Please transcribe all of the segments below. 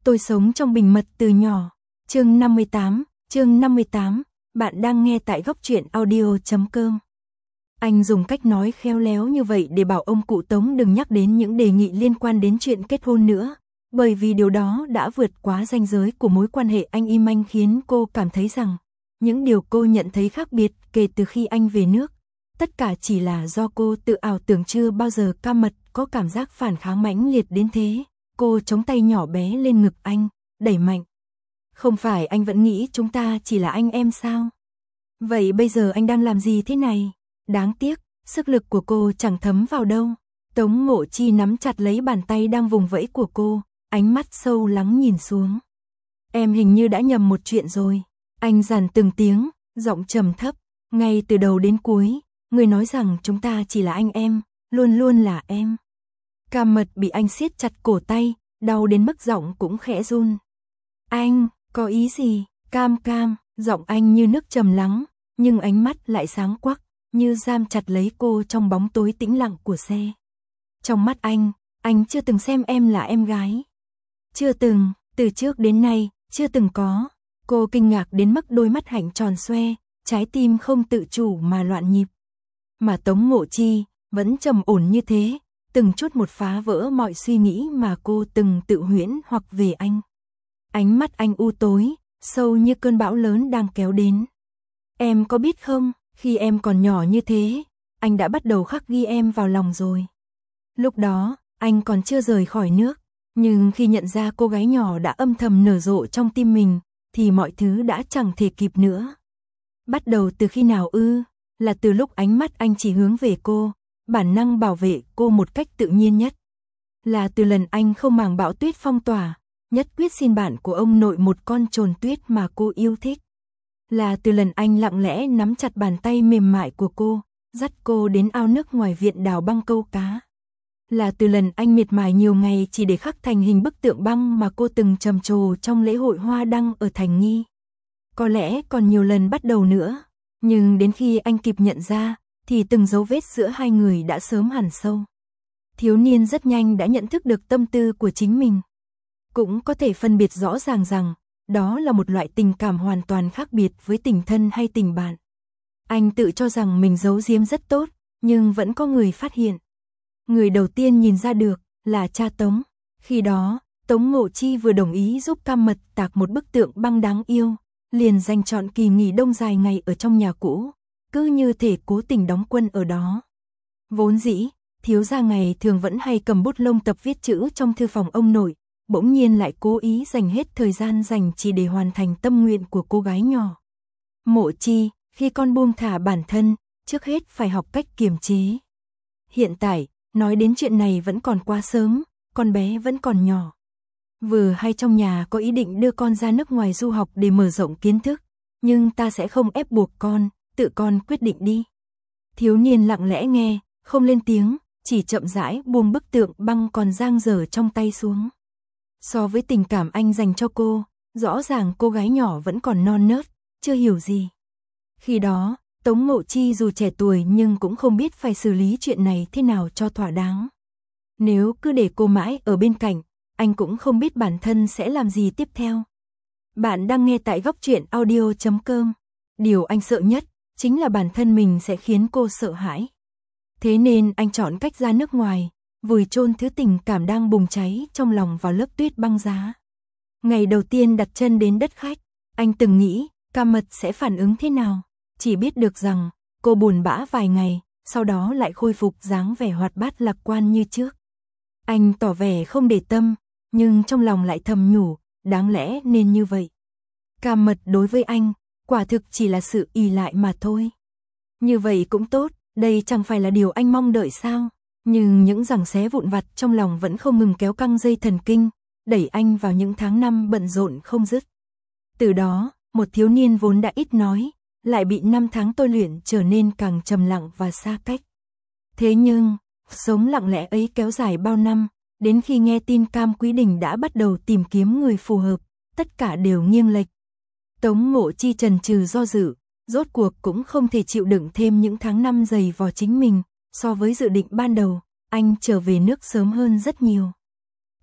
Tôi sống trong bình mật từ nhỏ. Chương 58, bạn đang nghe tại góc truyện audio.com. Anh dùng cách nói khéo léo như vậy để bảo ông cụ Tống đừng nhắc đến những đề nghị liên quan đến chuyện kết hôn nữa, bởi vì điều đó đã vượt quá ranh giới của mối quan hệ anh im anh, khiến cô cảm thấy rằng những điều cô nhận thấy khác biệt kể từ khi anh về nước, tất cả chỉ là do cô tự ảo tưởng. Chưa bao giờ Cam Mật có cảm giác phản kháng mãnh liệt đến thế. Cô chống tay nhỏ bé lên ngực anh, đẩy mạnh. Không phải anh vẫn nghĩ chúng ta chỉ là anh em sao? Vậy bây giờ anh đang làm gì thế này? Đáng tiếc, sức lực của cô chẳng thấm vào đâu. Tống Ngộ Chi nắm chặt lấy bàn tay đang vùng vẫy của cô, ánh mắt sâu lắng nhìn xuống. Em hình như đã nhầm một chuyện rồi. Anh dằn từng tiếng, giọng trầm thấp. Ngay từ đầu đến cuối, người nói rằng chúng ta chỉ là anh em, luôn luôn là em. Cam Mật bị anh siết chặt cổ tay, đau đến mức giọng cũng khẽ run. Anh, có ý gì? Cam, giọng anh như nước trầm lắng, nhưng ánh mắt lại sáng quắc, như giam chặt lấy cô trong bóng tối tĩnh lặng của xe. Trong mắt anh chưa từng xem em là em gái. Chưa từng, từ trước đến nay, chưa từng có. Cô kinh ngạc đến mức đôi mắt hạnh tròn xoe, trái tim không tự chủ mà loạn nhịp. Mà Tống Ngộ Chi vẫn trầm ổn như thế, từng chút một phá vỡ mọi suy nghĩ mà cô từng tự huyễn hoặc về anh. Ánh mắt anh u tối, sâu như cơn bão lớn đang kéo đến. Em có biết không, khi em còn nhỏ như thế, anh đã bắt đầu khắc ghi em vào lòng rồi. Lúc đó, anh còn chưa rời khỏi nước, nhưng khi nhận ra cô gái nhỏ đã âm thầm nở rộ trong tim mình, thì mọi thứ đã chẳng thể kịp nữa. Bắt đầu từ khi nào ư? Là từ lúc ánh mắt anh chỉ hướng về cô, bản năng bảo vệ cô một cách tự nhiên nhất. Là từ lần anh không màng bão tuyết phong tỏa, nhất quyết xin bạn của ông nội một con trồn tuyết mà cô yêu thích. Là từ lần anh lặng lẽ nắm chặt bàn tay mềm mại của cô, dắt cô đến ao nước ngoài viện đào băng câu cá. Là từ lần anh miệt mài nhiều ngày chỉ để khắc thành hình bức tượng băng mà cô từng trầm trồ trong lễ hội hoa đăng ở Thành Nghi. Có lẽ còn nhiều lần bắt đầu nữa, nhưng đến khi anh kịp nhận ra, thì từng dấu vết giữa hai người đã sớm hằn sâu. Thiếu niên rất nhanh đã nhận thức được tâm tư của chính mình. Cũng có thể phân biệt rõ ràng rằng, đó là một loại tình cảm hoàn toàn khác biệt với tình thân hay tình bạn. Anh tự cho rằng mình giấu giếm rất tốt, nhưng vẫn có người phát hiện. Người đầu tiên nhìn ra được là cha Tống. Khi đó, Tống Ngộ Chi vừa đồng ý giúp Cam Mật tạc một bức tượng băng đáng yêu, liền dành trọn kỳ nghỉ đông dài ngày ở trong nhà cũ, cứ như thể cố tình đóng quân ở đó. Vốn dĩ, thiếu gia ngày thường vẫn hay cầm bút lông tập viết chữ trong thư phòng ông nội, bỗng nhiên lại cố ý dành hết thời gian dành chỉ để hoàn thành tâm nguyện của cô gái nhỏ. Mộ Chi, khi con buông thả bản thân, trước hết phải học cách kiềm chế. Hiện tại, nói đến chuyện này vẫn còn quá sớm, con bé vẫn còn nhỏ. Vừa hay trong nhà có ý định đưa con ra nước ngoài du học để mở rộng kiến thức, nhưng ta sẽ không ép buộc con, tự con quyết định đi. Thiếu niên lặng lẽ nghe, không lên tiếng, chỉ chậm rãi buông bức tượng băng còn dang dở trong tay xuống. So với tình cảm anh dành cho cô, rõ ràng cô gái nhỏ vẫn còn non nớt, chưa hiểu gì. Khi đó, Tống Ngộ Chi dù trẻ tuổi nhưng cũng không biết phải xử lý chuyện này thế nào cho thỏa đáng. Nếu cứ để cô mãi ở bên cạnh, anh cũng không biết bản thân sẽ làm gì tiếp theo. Bạn đang nghe tại góc truyện audio.com. Điều anh sợ nhất chính là bản thân mình sẽ khiến cô sợ hãi. Thế nên anh chọn cách ra nước ngoài, vùi chôn thứ tình cảm đang bùng cháy trong lòng vào lớp tuyết băng giá. Ngày đầu tiên đặt chân đến đất khách, anh từng nghĩ Cam Mật sẽ phản ứng thế nào, chỉ biết được rằng cô buồn bã vài ngày, sau đó lại khôi phục dáng vẻ hoạt bát lạc quan như trước. Anh tỏ vẻ không để tâm, nhưng trong lòng lại thầm nhủ, đáng lẽ nên như vậy. Cam Mật đối với anh, quả thực chỉ là sự ỷ lại mà thôi. Như vậy cũng tốt, đây chẳng phải là điều anh mong đợi sao? Nhưng những giằng xé vụn vặt trong lòng vẫn không ngừng kéo căng dây thần kinh, đẩy anh vào những tháng năm bận rộn không dứt. Từ đó, một thiếu niên vốn đã ít nói, lại bị 5 tháng tôi luyện trở nên càng trầm lặng và xa cách. Thế nhưng, sống lặng lẽ ấy kéo dài bao năm, đến khi nghe tin Cam Quý Đình đã bắt đầu tìm kiếm người phù hợp, tất cả đều nghiêng lệch. Tống Ngộ Chi chần chừ do dự, rốt cuộc cũng không thể chịu đựng thêm những tháng năm dày vò chính mình, so với dự định ban đầu, anh trở về nước sớm hơn rất nhiều.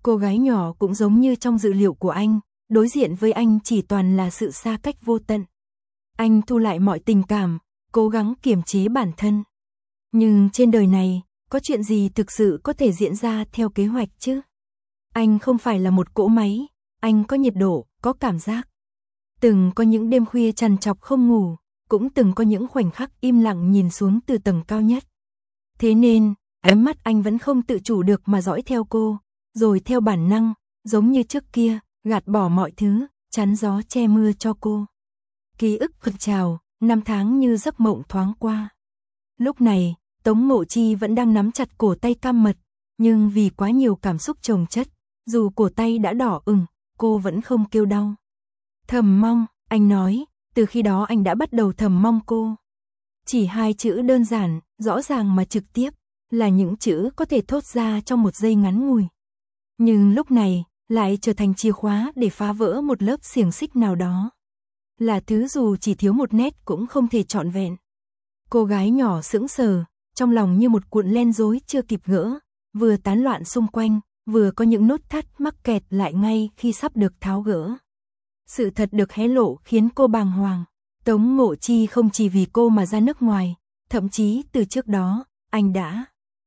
Cô gái nhỏ cũng giống như trong dự liệu của anh, đối diện với anh chỉ toàn là sự xa cách vô tận. Anh thu lại mọi tình cảm, cố gắng kiềm chế bản thân. Nhưng trên đời này, có chuyện gì thực sự có thể diễn ra theo kế hoạch chứ? Anh không phải là một cỗ máy, anh có nhiệt độ, có cảm giác. Từng có những đêm khuya trằn trọc không ngủ, cũng từng có những khoảnh khắc im lặng nhìn xuống từ tầng cao nhất. Thế nên, ánh mắt anh vẫn không tự chủ được mà dõi theo cô, rồi theo bản năng, giống như trước kia, gạt bỏ mọi thứ, chắn gió che mưa cho cô. Ký ức phật trào, năm tháng như giấc mộng thoáng qua. Lúc này, Tống Ngộ Chi vẫn đang nắm chặt cổ tay Cam Mật, nhưng vì quá nhiều cảm xúc chồng chất, dù cổ tay đã đỏ ửng, cô vẫn không kêu đau. Thầm mong, anh nói, từ khi đó anh đã bắt đầu thầm mong cô. Chỉ hai chữ đơn giản, rõ ràng mà trực tiếp, là những chữ có thể thốt ra trong một giây ngắn ngủi. Nhưng lúc này, lại trở thành chìa khóa để phá vỡ một lớp xiềng xích nào đó. Là thứ dù chỉ thiếu một nét cũng không thể trọn vẹn. Cô gái nhỏ sững sờ, trong lòng như một cuộn len rối chưa kịp gỡ, vừa tán loạn xung quanh, vừa có những nút thắt mắc kẹt lại ngay khi sắp được tháo gỡ. Sự thật được hé lộ khiến cô bàng hoàng. Tống Ngộ Chi không chỉ vì cô mà ra nước ngoài, thậm chí từ trước đó, anh đã.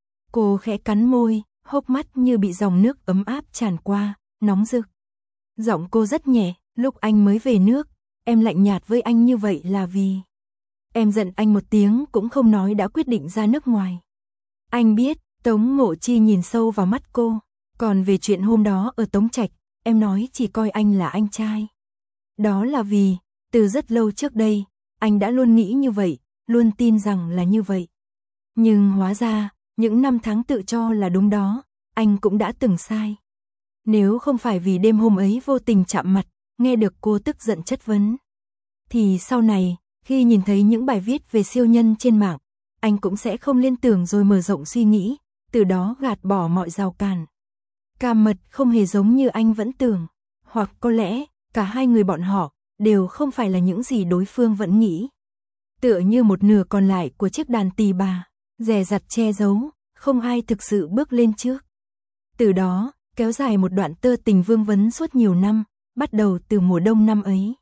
Cô khẽ cắn môi, hốc mắt như bị dòng nước ấm áp tràn qua, nóng rực. Giọng cô rất nhẹ, lúc anh mới về nước, em lạnh nhạt với anh như vậy là vì em giận anh một tiếng cũng không nói đã quyết định ra nước ngoài. Anh biết, Tống Ngộ Chi nhìn sâu vào mắt cô, còn về chuyện hôm đó ở Tống Trạch, em nói chỉ coi anh là anh trai. Đó là vì, từ rất lâu trước đây, anh đã luôn nghĩ như vậy, luôn tin rằng là như vậy. Nhưng hóa ra, những năm tháng tự cho là đúng đó, anh cũng đã từng sai. Nếu không phải vì đêm hôm ấy vô tình chạm mặt, nghe được cô tức giận chất vấn, thì sau này, khi nhìn thấy những bài viết về siêu nhân trên mạng, anh cũng sẽ không liên tưởng rồi mở rộng suy nghĩ, từ đó gạt bỏ mọi rào cản. Cam Mật không hề giống như anh vẫn tưởng, hoặc có lẽ, cả hai người bọn họ đều không phải là những gì đối phương vẫn nghĩ. Tựa như một nửa còn lại của chiếc đàn tỳ bà, dè dặt che giấu, không ai thực sự bước lên trước. Từ đó, kéo dài một đoạn tơ tình vương vấn suốt nhiều năm, bắt đầu từ mùa đông năm ấy.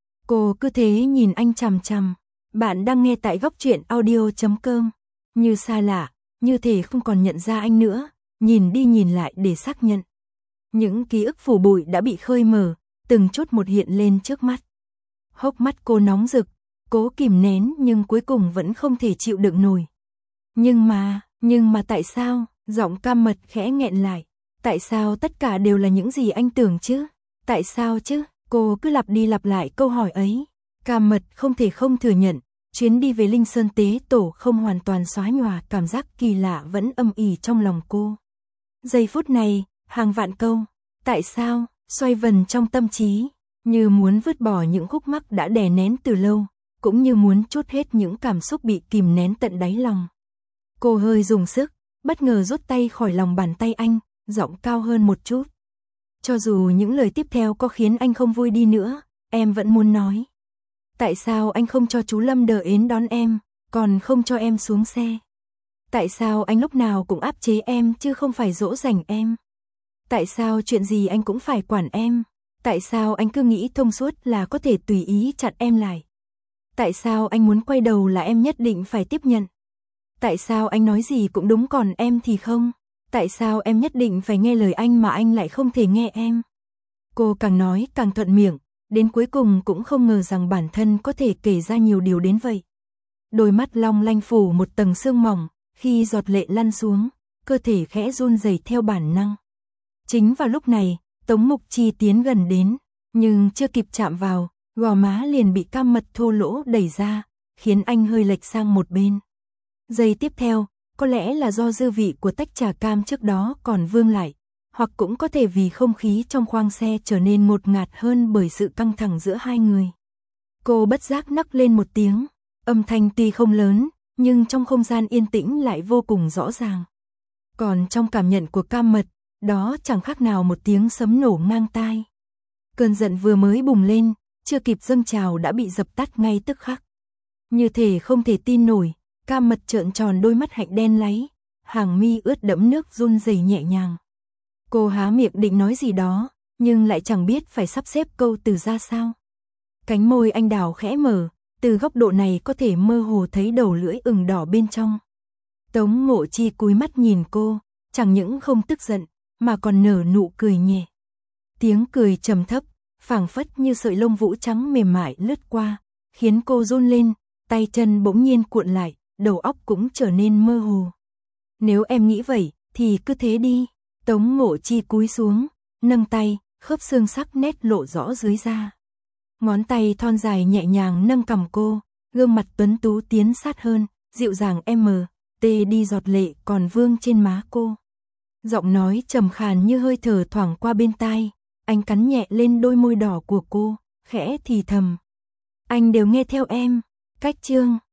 Cô cứ thế nhìn anh chằm chằm. Bạn đang nghe tại góc truyện audio.com. Như xa lạ, như thể không còn nhận ra anh nữa, nhìn đi nhìn lại để xác nhận. Những ký ức phủ bụi đã bị khơi mở, từng chút một hiện lên trước mắt. Hốc mắt cô nóng rực, cố kìm nén nhưng cuối cùng vẫn không thể chịu đựng nổi. Nhưng mà tại sao? Giọng Cam Mật khẽ nghẹn lại. Tại sao tất cả đều là những gì anh tưởng chứ? Tại sao chứ? Cô cứ lặp đi lặp lại câu hỏi ấy. Cam Mật không thể không thừa nhận, chuyến đi về Linh Sơn Tế Tổ không hoàn toàn xóa nhòa cảm giác kỳ lạ vẫn âm ỉ trong lòng cô. Giây phút này, hàng vạn câu, tại sao, xoay vần trong tâm trí, như muốn vứt bỏ những khúc mắc đã đè nén từ lâu, cũng như muốn trút hết những cảm xúc bị kìm nén tận đáy lòng. Cô hơi dùng sức, bất ngờ rút tay khỏi lòng bàn tay anh, giọng cao hơn một chút. Cho dù những lời tiếp theo có khiến anh không vui đi nữa, em vẫn muốn nói. Tại sao anh không cho chú Lâm đợi đến đón em, còn không cho em xuống xe? Tại sao anh lúc nào cũng áp chế em chứ không phải dỗ dành em? Tại sao chuyện gì anh cũng phải quản em? Tại sao anh cứ nghĩ thông suốt là có thể tùy ý chặn em lại? Tại sao anh muốn quay đầu là em nhất định phải tiếp nhận? Tại sao anh nói gì cũng đúng còn em thì không? Tại sao em nhất định phải nghe lời anh mà anh lại không thể nghe em? Cô càng nói càng thuận miệng, đến cuối cùng cũng không ngờ rằng bản thân có thể kể ra nhiều điều đến vậy. Đôi mắt long lanh phủ một tầng sương mỏng, khi giọt lệ lăn xuống, cơ thể khẽ run rẩy theo bản năng. Chính vào lúc này, Tống Mục Chi tiến gần đến, nhưng chưa kịp chạm vào, gò má liền bị Cam Mật thô lỗ đẩy ra, khiến anh hơi lệch sang một bên. Giây tiếp theo, có lẽ là do dư vị của tách trà cam trước đó còn vương lại, hoặc cũng có thể vì không khí trong khoang xe trở nên ngột ngạt hơn bởi sự căng thẳng giữa hai người. Cô bất giác nấc lên một tiếng, âm thanh tuy không lớn, nhưng trong không gian yên tĩnh lại vô cùng rõ ràng. Còn trong cảm nhận của Cam Mật, đó chẳng khác nào một tiếng sấm nổ ngang tai. Cơn giận vừa mới bùng lên, chưa kịp dâng trào đã bị dập tắt ngay tức khắc. Như thể không thể tin nổi, Cam Mật trợn tròn đôi mắt hạnh đen láy, hàng mi ướt đẫm nước run rẩy nhẹ nhàng. Cô há miệng định nói gì đó, nhưng lại chẳng biết phải sắp xếp câu từ ra sao. Cánh môi anh đào khẽ mở, từ góc độ này có thể mơ hồ thấy đầu lưỡi ửng đỏ bên trong. Tống Ngộ Chi cúi mắt nhìn cô, chẳng những không tức giận, mà còn nở nụ cười nhẹ. Tiếng cười trầm thấp, phảng phất như sợi lông vũ trắng mềm mại lướt qua, khiến cô run lên, tay chân bỗng nhiên cuộn lại, đầu óc cũng trở nên mơ hồ. Nếu em nghĩ vậy, thì cứ thế đi. Tống Ngộ Chi cúi xuống, nâng tay, khớp xương sắc nét lộ rõ dưới da. Ngón tay thon dài nhẹ nhàng nâng cằm cô, gương mặt tuấn tú tiến sát hơn, dịu dàng tê đi giọt lệ còn vương trên má cô. Giọng nói trầm khàn như hơi thở thoảng qua bên tai, anh cắn nhẹ lên đôi môi đỏ của cô, khẽ thì thầm. Anh đều nghe theo em. Cách chương